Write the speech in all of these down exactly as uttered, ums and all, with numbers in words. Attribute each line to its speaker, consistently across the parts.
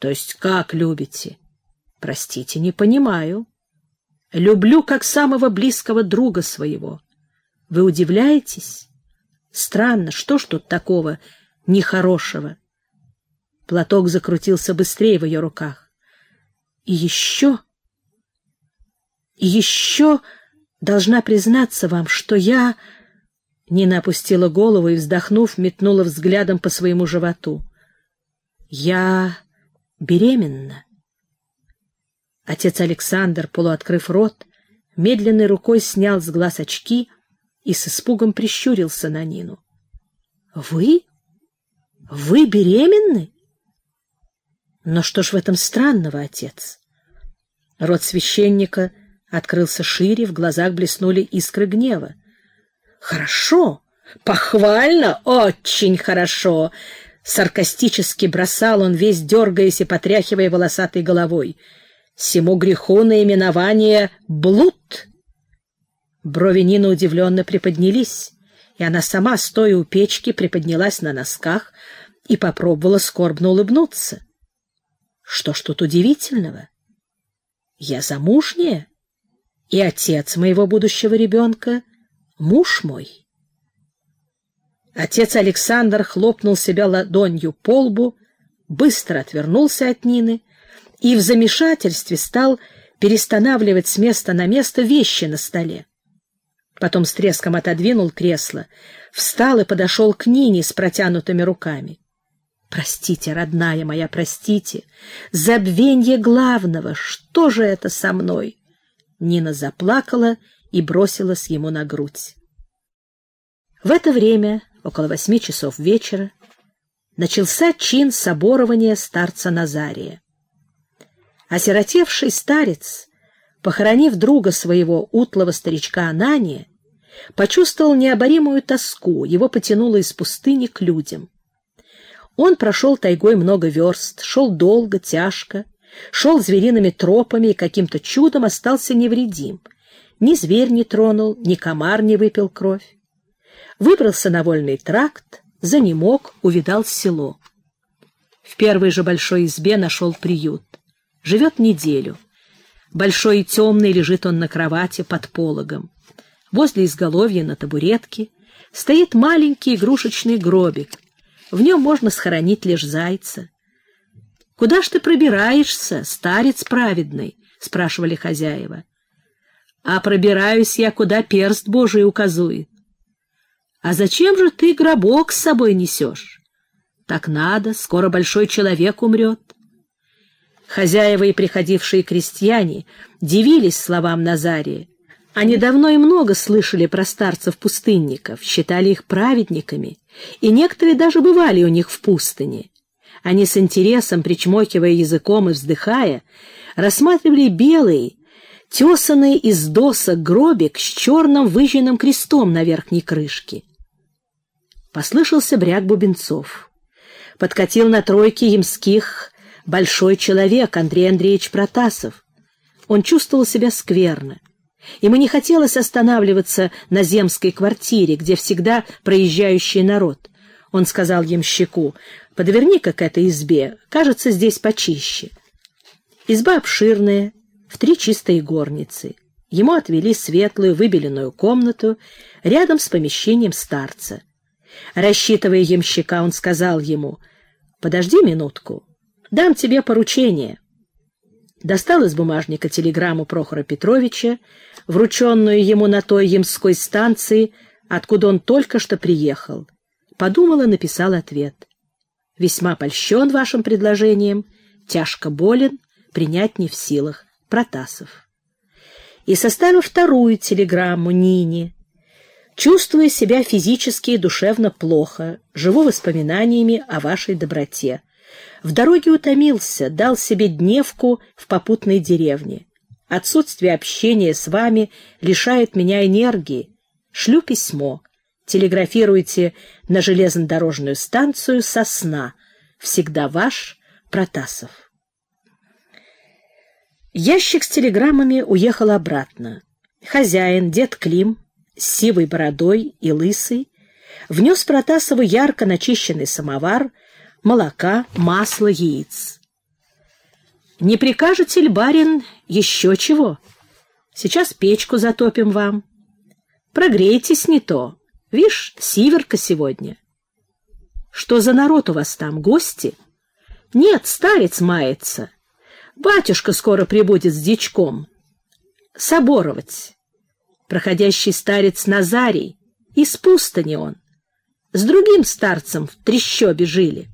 Speaker 1: То есть как любите? Простите, не понимаю. Люблю как самого близкого друга своего. Вы удивляетесь? Странно, что ж тут такого нехорошего? Платок закрутился быстрее в ее руках. И еще... И еще должна признаться вам, что я... Нина опустила голову и, вздохнув, метнула взглядом по своему животу. Я беременна. Отец Александр, полуоткрыв рот, медленной рукой снял с глаз очки и с испугом прищурился на Нину. — Вы? Вы беременны? Но что ж в этом странного, отец? Рот священника открылся шире, в глазах блеснули искры гнева. — Хорошо, похвально, очень хорошо! — саркастически бросал он, весь дергаясь и потряхивая волосатой головой. — Сему греху наименование блуд. Брови Нины удивленно приподнялись, и она сама, стоя у печки, приподнялась на носках и попробовала скорбно улыбнуться. Что ж тут удивительного? Я замужняя, и отец моего будущего ребенка — муж мой. Отец Александр хлопнул себя ладонью по лбу, быстро отвернулся от Нины и в замешательстве стал перестанавливать с места на место вещи на столе. Потом с треском отодвинул кресло, встал и подошел к Нине с протянутыми руками. «Простите, родная моя, простите, забвенье главного, что же это со мной?» Нина заплакала и бросилась ему на грудь. В это время, около восьми часов вечера, начался чин соборования старца Назария. Осиротевший старец, похоронив друга своего, утлого старичка Анания, почувствовал необоримую тоску, его потянуло из пустыни к людям. Он прошел тайгой много верст, шел долго, тяжко, шел звериными тропами и каким-то чудом остался невредим. Ни зверь не тронул, ни комар не выпил кровь. Выбрался на вольный тракт, занемог, увидал село. В первой же большой избе нашел приют. Живет неделю. Большой и темный лежит он на кровати под пологом. Возле изголовья на табуретке стоит маленький игрушечный гробик. В нем можно схоронить лишь зайца. — Куда ж ты пробираешься, старец праведный? — спрашивали хозяева. — А пробираюсь я, куда перст Божий указует. — А зачем же ты гробок с собой несешь? — Так надо, скоро большой человек умрет. Хозяева и приходившие крестьяне дивились словам Назария. Они давно и много слышали про старцев-пустынников, считали их праведниками, и некоторые даже бывали у них в пустыне. Они с интересом, причмокивая языком и вздыхая, рассматривали белый, тесанный из досок гробик с черным выжженным крестом на верхней крышке. Послышался бряк бубенцов. Подкатил на тройке ямских большой человек Андрей Андреевич Протасов. Он чувствовал себя скверно. Ему не хотелось останавливаться на земской квартире, где всегда проезжающий народ. Он сказал ямщику: «Подверни-ка к этой избе, кажется, здесь почище». Изба обширная, в три чистые горницы. Ему отвели светлую выбеленную комнату рядом с помещением старца. Рассчитывая ямщика, он сказал ему: «Подожди минутку, дам тебе поручение». Достал из бумажника телеграмму Прохора Петровича, врученную ему на той ямской станции, откуда он только что приехал. Подумал и написал ответ: «Весьма польщен вашим предложением, тяжко болен, принять не в силах. Протасов». И составил вторую телеграмму Нине: «Чувствую себя физически и душевно плохо, живу воспоминаниями о вашей доброте. В дороге утомился, дал себе дневку в попутной деревне. Отсутствие общения с вами лишает меня энергии. Шлю письмо. Телеграфируйте на железнодорожную станцию Сосна. Всегда ваш Протасов». Ящик с телеграммами уехал обратно. Хозяин, дед Клим, с сивой бородой и лысый, внес Протасову ярко начищенный самовар, молока, масла, яиц. Не прикажете ли, барин, еще чего? Сейчас печку затопим вам. Прогрейтесь не то. Вишь, сиверка сегодня. Что за народ у вас там, гости? Нет, старец мается. Батюшка скоро прибудет с дичком. Соборовать. Проходящий старец Назарий, из пустыни он. С другим старцем в трещобе жили.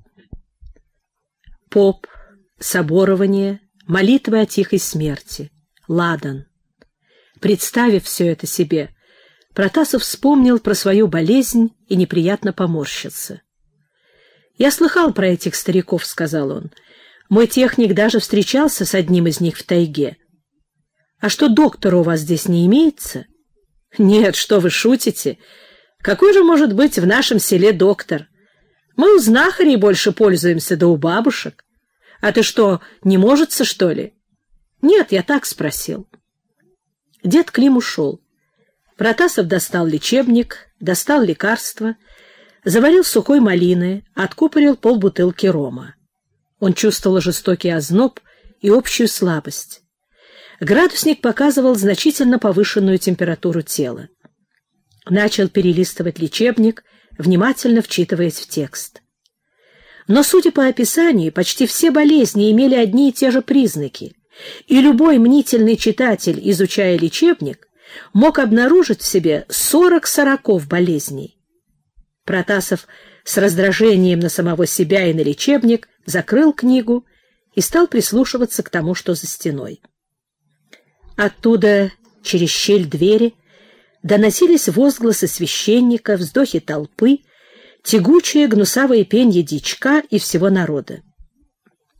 Speaker 1: Поп, соборование, молитвы о тихой смерти, ладан. Представив все это себе, Протасов вспомнил про свою болезнь и неприятно поморщился. «Я слыхал про этих стариков», — сказал он. «Мой техник даже встречался с одним из них в тайге. А что, доктора у вас здесь не имеется?» «Нет, что вы шутите? Какой же может быть в нашем селе доктор? Мы у знахарей больше пользуемся, да у бабушек. А ты что, не можется, что ли?» «Нет, я так спросил». Дед Клим ушел. Протасов достал лечебник, достал лекарства, заварил сухой малины, откупорил полбутылки рома. Он чувствовал жестокий озноб и общую слабость. Градусник показывал значительно повышенную температуру тела. Начал перелистывать лечебник, внимательно вчитываясь в текст. Но, судя по описанию, почти все болезни имели одни и те же признаки, и любой мнительный читатель, изучая лечебник, мог обнаружить в себе сорок сороков болезней. Протасов с раздражением на самого себя и на лечебник закрыл книгу и стал прислушиваться к тому, что за стеной. Оттуда, через щель двери, доносились возгласы священника, вздохи толпы, тягучее гнусавое пенье дичка и всего народа.